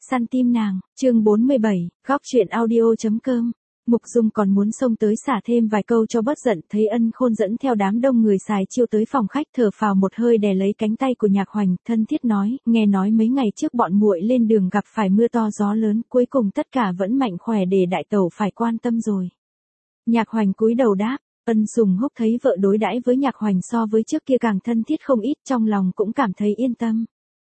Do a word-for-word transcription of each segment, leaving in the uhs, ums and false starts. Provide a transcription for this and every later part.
Săn tim nàng, chương bốn mươi bảy, góc truyện audio.com. Mục Dung còn muốn xông tới xả thêm vài câu cho bớt giận, thấy Ân Khôn dẫn theo đám đông người xài chiêu tới phòng khách, thở phào một hơi đè lấy cánh tay của Nhạc Hoành, thân thiết nói, nghe nói mấy ngày trước bọn muội lên đường gặp phải mưa to gió lớn, cuối cùng tất cả vẫn mạnh khỏe để đại tẩu phải quan tâm rồi. Nhạc Hoành cúi đầu đáp. Ân Sùng Húc thấy vợ đối đãi với Nhạc Hoành so với trước kia càng thân thiết không ít, trong lòng cũng cảm thấy yên tâm.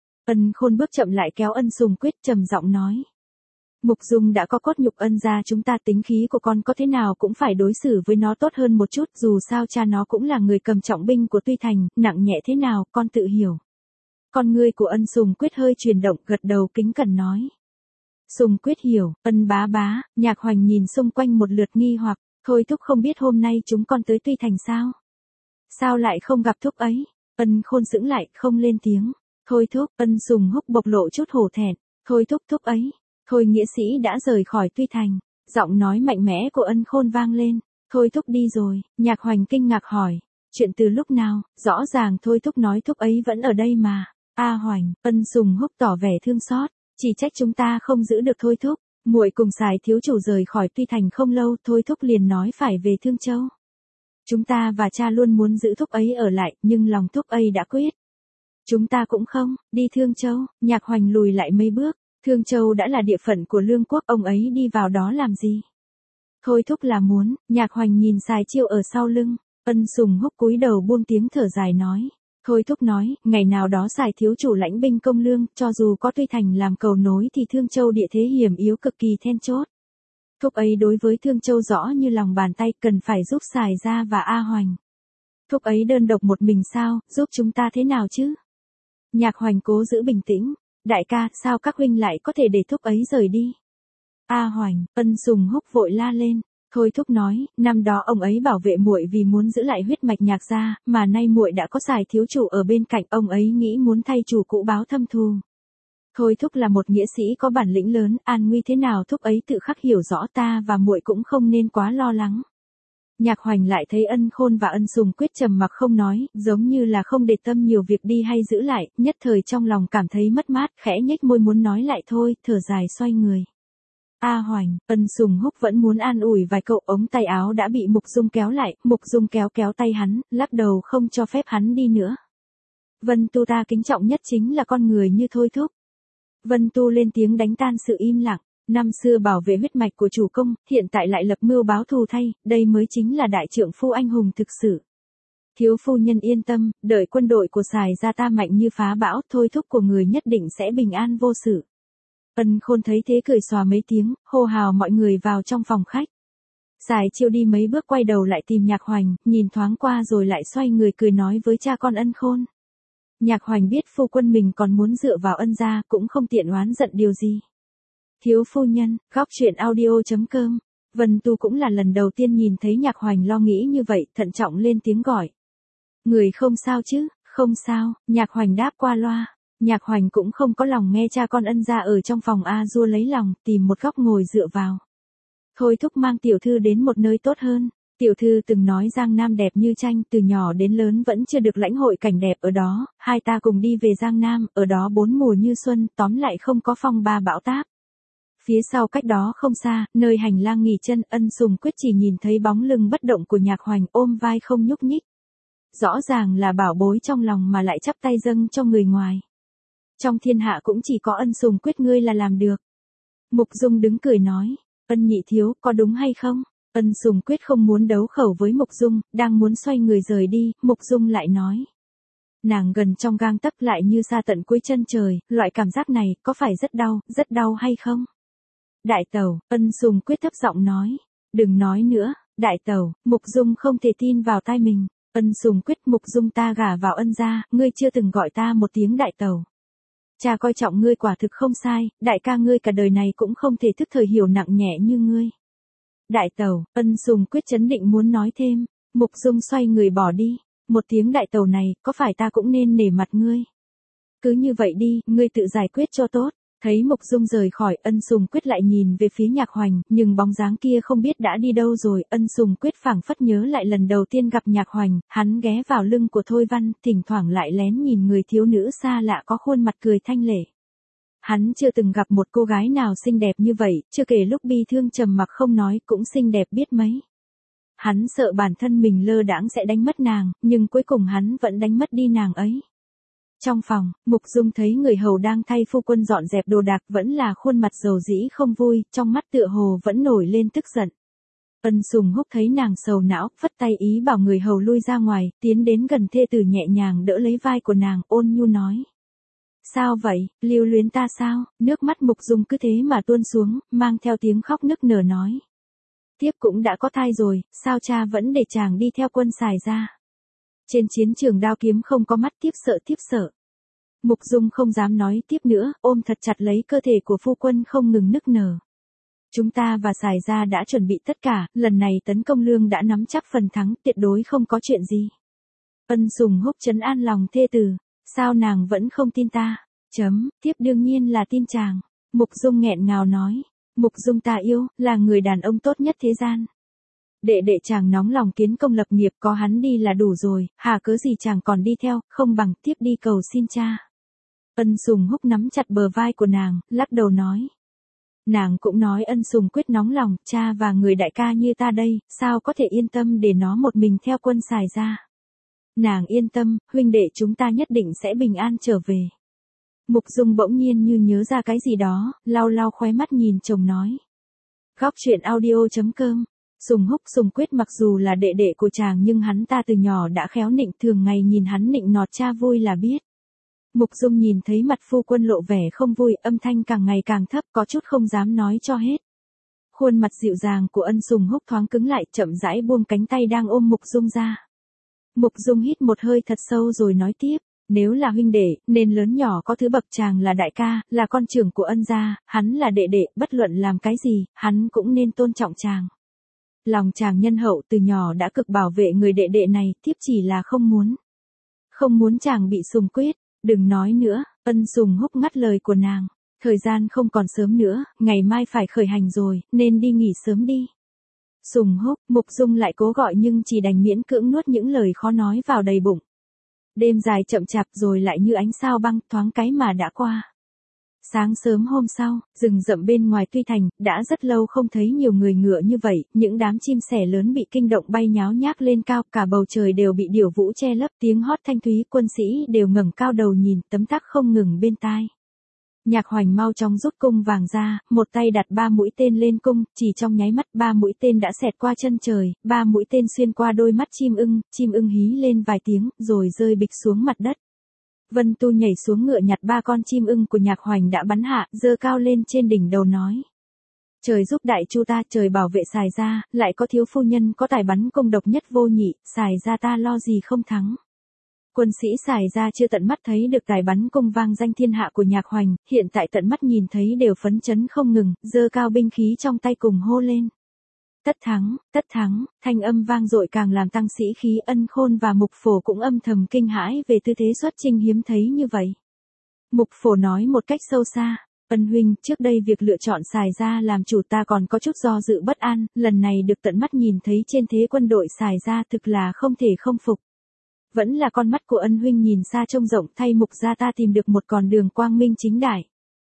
Ân Khôn bước chậm lại kéo Ân Sùng Quyết trầm giọng nói. Mục Dung đã có cốt nhục Ân gia chúng ta, tính khí của con có thế nào cũng phải đối xử với nó tốt hơn một chút, dù sao cha nó cũng là người cầm trọng binh của Tuy Thành, nặng nhẹ thế nào con tự hiểu. Con ngươi của Ân Sùng Quyết hơi chuyển động, gật đầu kính cẩn nói. Sùng Quyết hiểu. Ân bá bá. Nhạc Hoành nhìn xung quanh một lượt nghi hoặc, thôi thúc không biết hôm nay chúng con tới Tuy Thành sao? Sao lại không gặp thúc ấy? Ân Khôn sững lại, không lên tiếng. Thôi thúc. Ân Sùng Húc bộc lộ chút hổ thẹn. Thôi thúc thúc ấy. Thôi nghĩa sĩ đã rời khỏi Tuy Thành. Giọng nói mạnh mẽ của Ân Khôn vang lên. Thôi thúc đi rồi. Nhạc Hoành kinh ngạc hỏi. Chuyện từ lúc nào? Rõ ràng thôi thúc nói thúc ấy vẫn ở đây mà. A Hoành. Ân Sùng Húc tỏ vẻ thương xót. Chỉ trách chúng ta không giữ được thôi thúc. Muội cùng Sài thiếu chủ rời khỏi Tuy Thành không lâu, thôi thúc liền nói phải về Thương Châu. Chúng ta và cha luôn muốn giữ thúc ấy ở lại, nhưng lòng thúc ấy đã quyết. Chúng ta cũng không, đi Thương Châu. Nhạc Hoành lùi lại mấy bước. Thương Châu đã là địa phận của Lương Quốc, ông ấy đi vào đó làm gì? Thôi thúc là muốn. Nhạc Hoành nhìn Sài Chiêu ở sau lưng. Ân Sùng Húc cúi đầu buông tiếng thở dài nói. Thôi thúc nói, ngày nào đó Sài thiếu chủ lãnh binh công lương, cho dù có Tuy Thành làm cầu nối thì Thương Châu địa thế hiểm yếu cực kỳ then chốt. Thúc ấy đối với Thương Châu rõ như lòng bàn tay, cần phải giúp Sài gia và A Hoành. Thúc ấy đơn độc một mình sao, giúp chúng ta thế nào chứ? Nhạc Hoành cố giữ bình tĩnh. Đại ca, sao các huynh lại có thể để thúc ấy rời đi? A Hoành. Ân Sùng Húc vội la lên. Thôi thúc nói, năm đó ông ấy bảo vệ muội vì muốn giữ lại huyết mạch Nhạc gia, mà nay muội đã có Sài thiếu chủ ở bên cạnh, ông ấy nghĩ muốn thay chủ cũ báo thâm thù. Thôi thúc là một nghĩa sĩ có bản lĩnh lớn, an nguy thế nào thúc ấy tự khắc hiểu rõ, ta và muội cũng không nên quá lo lắng. Nhạc Hoành lại thấy Ân Khôn và Ân Sùng Quyết trầm mặc không nói, giống như là không để tâm nhiều việc đi hay giữ lại, nhất thời trong lòng cảm thấy mất mát, khẽ nhếch môi muốn nói lại thôi, thở dài xoay người. A Hoành. Ân Sùng Húc vẫn muốn an ủi vài câu, ống tay áo đã bị Mục Dung kéo lại, Mục Dung kéo kéo tay hắn, lắc đầu không cho phép hắn đi nữa. Vân Tu ta kính trọng nhất chính là con người như thôi thúc. Vân Tu lên tiếng đánh tan sự im lặng. Năm xưa bảo vệ huyết mạch của chủ công, hiện tại lại lập mưu báo thù thay, đây mới chính là đại trượng phu anh hùng thực sự. Thiếu phu nhân yên tâm, đợi quân đội của Sài gia ta mạnh như phá bão, thôi thúc của người nhất định sẽ bình an vô sự. Ân Khôn thấy thế cười xòa mấy tiếng, hô hào mọi người vào trong phòng khách. Sài Chiêu đi mấy bước quay đầu lại tìm Nhạc Hoành, nhìn thoáng qua rồi lại xoay người cười nói với cha con Ân Khôn. Nhạc Hoành biết phu quân mình còn muốn dựa vào Ân gia, cũng không tiện oán giận điều gì. Thiếu phu nhân, góc truyện audio.com. Vân Tu cũng là lần đầu tiên nhìn thấy Nhạc Hoành lo nghĩ như vậy, thận trọng lên tiếng gọi. Người không sao chứ? Không sao. Nhạc Hoành đáp qua loa. Nhạc Hoành cũng không có lòng nghe cha con Ân gia ở trong phòng A Dua lấy lòng, tìm một góc ngồi dựa vào. Thôi thúc mang tiểu thư đến một nơi tốt hơn. Tiểu thư từng nói Giang Nam đẹp như tranh, từ nhỏ đến lớn vẫn chưa được lãnh hội cảnh đẹp ở đó, hai ta cùng đi về Giang Nam, ở đó bốn mùa như xuân, tóm lại không có phong ba bão táp. Phía sau cách đó không xa, nơi hành lang nghỉ chân, Ân Sùng Quyết chỉ nhìn thấy bóng lưng bất động của Nhạc Hoành ôm vai không nhúc nhích. Rõ ràng là bảo bối trong lòng mà lại chắp tay dâng cho người ngoài. Trong thiên hạ cũng chỉ có Ân Sùng Quyết ngươi là làm được. Mục Dung đứng cười nói, Ân nhị thiếu, có đúng hay không? Ân Sùng Quyết không muốn đấu khẩu với Mục Dung, đang muốn xoay người rời đi, Mục Dung lại nói. Nàng gần trong gang tấc lại như xa tận cuối chân trời, loại cảm giác này có phải rất đau, rất đau hay không? Đại tẩu. Ân Sùng Quyết thấp giọng nói. Đừng nói nữa. Đại tẩu. Mục Dung không thể tin vào tai mình. Ân Sùng Quyết. Mục Dung ta gả vào Ân gia, ngươi chưa từng gọi ta một tiếng đại tẩu. Cha coi trọng ngươi quả thực không sai, đại ca ngươi cả đời này cũng không thể thức thời hiểu nặng nhẹ như ngươi. Đại tẩu. Ân Sùng Quyết chấn định muốn nói thêm. Mục Dung xoay người bỏ đi. Một tiếng đại tẩu này, có phải ta cũng nên nể mặt ngươi? Cứ như vậy đi, ngươi tự giải quyết cho tốt. Thấy Mục Dung rời khỏi, Ân Sùng Quyết lại nhìn về phía Nhạc Hoành, nhưng bóng dáng kia không biết đã đi đâu rồi. Ân Sùng Quyết phảng phất nhớ lại lần đầu tiên gặp Nhạc Hoành, hắn ghé vào lưng của Thôi Văn, thỉnh thoảng lại lén nhìn người thiếu nữ xa lạ có khuôn mặt cười thanh lệ. Hắn chưa từng gặp một cô gái nào xinh đẹp như vậy, chưa kể lúc bi thương trầm mặc không nói cũng xinh đẹp biết mấy. Hắn sợ bản thân mình lơ đãng sẽ đánh mất nàng, nhưng cuối cùng hắn vẫn đánh mất đi nàng ấy. Trong phòng, Mục Dung thấy người hầu đang thay phu quân dọn dẹp đồ đạc vẫn là khuôn mặt dầu dĩ không vui, trong mắt tựa hồ vẫn nổi lên tức giận. Ân Sùng Húc thấy nàng sầu não, phất tay ý bảo người hầu lui ra ngoài, tiến đến gần thê tử nhẹ nhàng đỡ lấy vai của nàng, ôn nhu nói. Sao vậy, lưu luyến ta sao? Nước mắt Mục Dung cứ thế mà tuôn xuống, mang theo tiếng khóc nức nở nói. Tiếp cũng đã có thai rồi, sao cha vẫn để chàng đi theo quân xài ra? Trên chiến trường đao kiếm không có mắt, tiếp sợ tiếp sợ. Mục Dung không dám nói tiếp nữa, ôm thật chặt lấy cơ thể của phu quân không ngừng nức nở. Chúng ta và xài ra đã chuẩn bị tất cả, lần này tấn công lương đã nắm chắc phần thắng, tuyệt đối không có chuyện gì. Ân Sùng Húc trấn an lòng thê tử, sao nàng vẫn không tin ta? Chấm, tiếp đương nhiên là tin chàng. Mục Dung nghẹn ngào nói, Mục Dung ta yêu, là người đàn ông tốt nhất thế gian. Đệ đệ chàng nóng lòng kiến công lập nghiệp, có hắn đi là đủ rồi, hà cớ gì chàng còn đi theo, không bằng tiếp đi cầu xin cha. Ân Sùng Húc nắm chặt bờ vai của nàng, lắc đầu nói. Nàng cũng nói Ân Sùng quyết nóng lòng, cha và người đại ca như ta đây, sao có thể yên tâm để nó một mình theo quân xài ra. Nàng yên tâm, huynh đệ chúng ta nhất định sẽ bình an trở về. Mục Dung bỗng nhiên như nhớ ra cái gì đó, lau lau khóe mắt nhìn chồng nói. Góc truyện audio chấm com. Sùng Húc Sùng Quyết mặc dù là đệ đệ của chàng nhưng hắn ta từ nhỏ đã khéo nịnh, thường ngày nhìn hắn nịnh nọt cha vui là biết. Mục Dung nhìn thấy mặt phu quân lộ vẻ không vui, âm thanh càng ngày càng thấp, có chút không dám nói cho hết. Khuôn mặt dịu dàng của Ân Sùng Húc thoáng cứng lại, chậm rãi buông cánh tay đang ôm Mục Dung ra. Mục Dung hít một hơi thật sâu rồi nói tiếp, nếu là huynh đệ, nên lớn nhỏ có thứ bậc, chàng là đại ca, là con trưởng của Ân gia, hắn là đệ đệ, bất luận làm cái gì, hắn cũng nên tôn trọng chàng. Lòng chàng nhân hậu, từ nhỏ đã cực bảo vệ người đệ đệ này, tiếp chỉ là không muốn. Không muốn chàng bị Sùng Quyết, đừng nói nữa. Ân Sùng Húc ngắt lời của nàng, thời gian không còn sớm nữa, ngày mai phải khởi hành rồi, nên đi nghỉ sớm đi. Sùng Húc, Mục Dung lại cố gọi nhưng chỉ đành miễn cưỡng nuốt những lời khó nói vào đầy bụng. Đêm dài chậm chạp rồi lại như ánh sao băng, thoáng cái mà đã qua. Sáng sớm hôm sau, rừng rậm bên ngoài Tuy Thành, đã rất lâu không thấy nhiều người ngựa như vậy, những đám chim sẻ lớn bị kinh động bay nháo nhác lên cao, cả bầu trời đều bị điểu vũ che lấp, tiếng hót thanh thúy, quân sĩ đều ngẩng cao đầu nhìn, tấm tắc không ngừng bên tai. Nhạc Hoành mau chóng rút cung vàng ra, một tay đặt ba mũi tên lên cung, chỉ trong nháy mắt ba mũi tên đã xẹt qua chân trời, ba mũi tên xuyên qua đôi mắt chim ưng, chim ưng hí lên vài tiếng, rồi rơi bịch xuống mặt đất. Vân Tu nhảy xuống ngựa nhặt ba con chim ưng của Nhạc Hoành đã bắn hạ, giơ cao lên trên đỉnh đầu nói. Trời giúp đại chu ta, trời bảo vệ xài ra, lại có thiếu phu nhân có tài bắn cung độc nhất vô nhị, xài ra ta lo gì không thắng. Quân sĩ xài ra chưa tận mắt thấy được tài bắn cung vang danh thiên hạ của Nhạc Hoành, hiện tại tận mắt nhìn thấy đều phấn chấn không ngừng, giơ cao binh khí trong tay cùng hô lên. Tất thắng, tất thắng, thanh âm vang dội càng làm tăng sĩ khí. Ân Khôn và Mục Phổ cũng âm thầm kinh hãi về tư thế xuất chinh hiếm thấy như vậy. Mục Phổ nói một cách sâu xa, Ân huynh, trước đây việc lựa chọn xài ra làm chủ ta còn có chút do dự bất an, lần này được tận mắt nhìn thấy trên thế quân đội xài ra thực là không thể không phục. Vẫn là con mắt của Ân huynh nhìn xa trông rộng, thay Mục gia ta tìm được một con đường quang minh chính đại.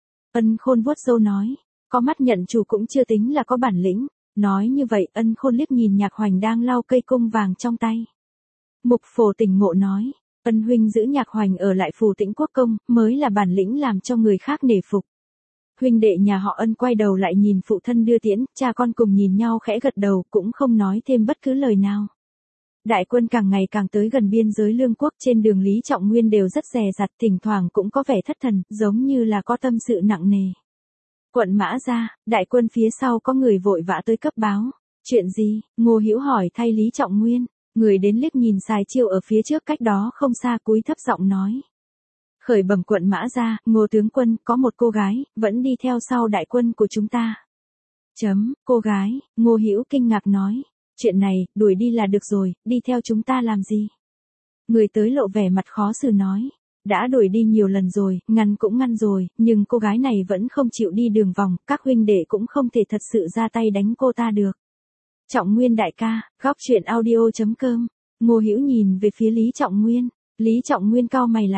Ân Khôn vuốt râu nói, có mắt nhận chủ cũng chưa tính là có bản lĩnh. Nói như vậy, Ân Khôn liếc nhìn Nhạc Hoành đang lau cây cung vàng trong tay. Mục Phổ tỉnh ngộ nói, Ân huynh giữ Nhạc Hoành ở lại Phù Tĩnh Quốc công, mới là bản lĩnh làm cho người khác nể phục. Huynh đệ nhà họ Ân quay đầu lại nhìn phụ thân đưa tiễn, cha con cùng nhìn nhau khẽ gật đầu, cũng không nói thêm bất cứ lời nào. Đại quân càng ngày càng tới gần biên giới Lương quốc, trên đường Lý Trọng Nguyên đều rất dè dặt, thỉnh thoảng cũng có vẻ thất thần, giống như là có tâm sự nặng nề. Quận Mã Gia, đại quân phía sau có người vội vã tới cấp báo. Chuyện gì? Ngô Hữu hỏi thay Lý Trọng Nguyên. Người đến liếc nhìn Sài Chiêu ở phía trước cách đó không xa, cúi thấp giọng nói. Khởi bẩm quận Mã Gia, Ngô tướng quân, có một cô gái, vẫn đi theo sau đại quân của chúng ta. Chấm, cô gái, Ngô Hữu kinh ngạc nói. Chuyện này, đuổi đi là được rồi, đi theo chúng ta làm gì? Người tới lộ vẻ mặt khó xử nói. Đã đuổi đi nhiều lần rồi, ngăn cũng ngăn rồi, nhưng cô gái này vẫn không chịu đi đường vòng, các huynh đệ cũng không thể thật sự ra tay đánh cô ta được. Trọng Nguyên đại ca, góc truyện audio chấm com. Ngô Hữu nhìn về phía Lý Trọng Nguyên, Lý Trọng Nguyên cau mày lại,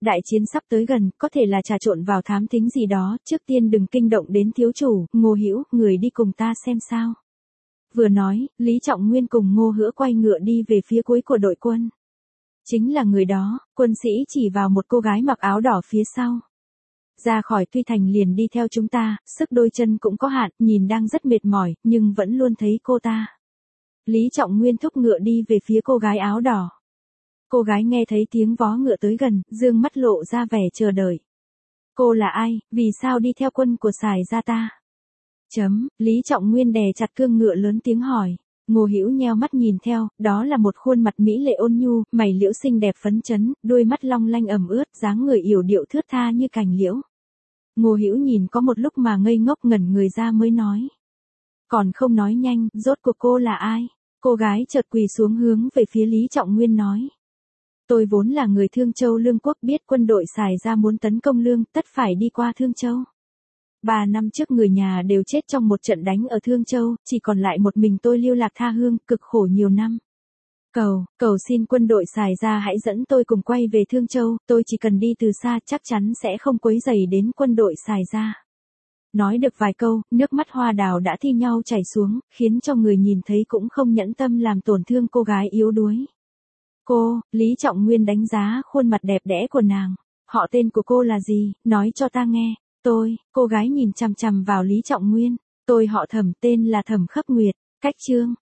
Đại chiến sắp tới gần, có thể là trà trộn vào thám thính gì đó, trước tiên đừng kinh động đến thiếu chủ, Ngô Hữu, người đi cùng ta xem sao. Vừa nói, Lý Trọng Nguyên cùng Ngô Hữu quay ngựa đi về phía cuối của đội quân. Chính là người đó, quân sĩ chỉ vào một cô gái mặc áo đỏ phía sau. Ra khỏi Tuy Thành liền đi theo chúng ta, sức đôi chân cũng có hạn, nhìn đang rất mệt mỏi, nhưng vẫn luôn thấy cô ta. Lý Trọng Nguyên thúc ngựa đi về phía cô gái áo đỏ. Cô gái nghe thấy tiếng vó ngựa tới gần, dương mắt lộ ra vẻ chờ đợi. Cô là ai, vì sao đi theo quân của Sài gia ta? Chấm, Lý Trọng Nguyên đè chặt cương ngựa lớn tiếng hỏi. Ngô Hữu nheo mắt nhìn theo, đó là một khuôn mặt mỹ lệ ôn nhu, mày liễu xinh đẹp phấn chấn, đôi mắt long lanh ẩm ướt, dáng người yểu điệu thướt tha như cành liễu. Ngô Hữu nhìn có một lúc mà ngây ngốc ngẩn người ra mới nói. Còn không nói nhanh, rốt cuộc cô là ai? Cô gái chợt quỳ xuống hướng về phía Lý Trọng Nguyên nói. Tôi vốn là người Thương Châu Lương Quốc, biết quân đội Sài gia muốn tấn công Lương, tất phải đi qua Thương Châu. Ba năm trước người nhà đều chết trong một trận đánh ở Thương Châu, chỉ còn lại một mình tôi lưu lạc tha hương, cực khổ nhiều năm. Cầu, cầu xin quân đội Sài gia hãy dẫn tôi cùng quay về Thương Châu, tôi chỉ cần đi từ xa chắc chắn sẽ không quấy rầy đến quân đội Sài gia. Nói được vài câu, nước mắt hoa đào đã thi nhau chảy xuống, khiến cho người nhìn thấy cũng không nhẫn tâm làm tổn thương cô gái yếu đuối. Cô, Lý Trọng Nguyên đánh giá khuôn mặt đẹp đẽ của nàng. Họ tên của cô là gì, nói cho ta nghe. Tôi, cô gái nhìn chằm chằm vào Lý Trọng Nguyên. Tôi họ Thẩm, tên là Thẩm Khấp Nguyệt. Cách chương.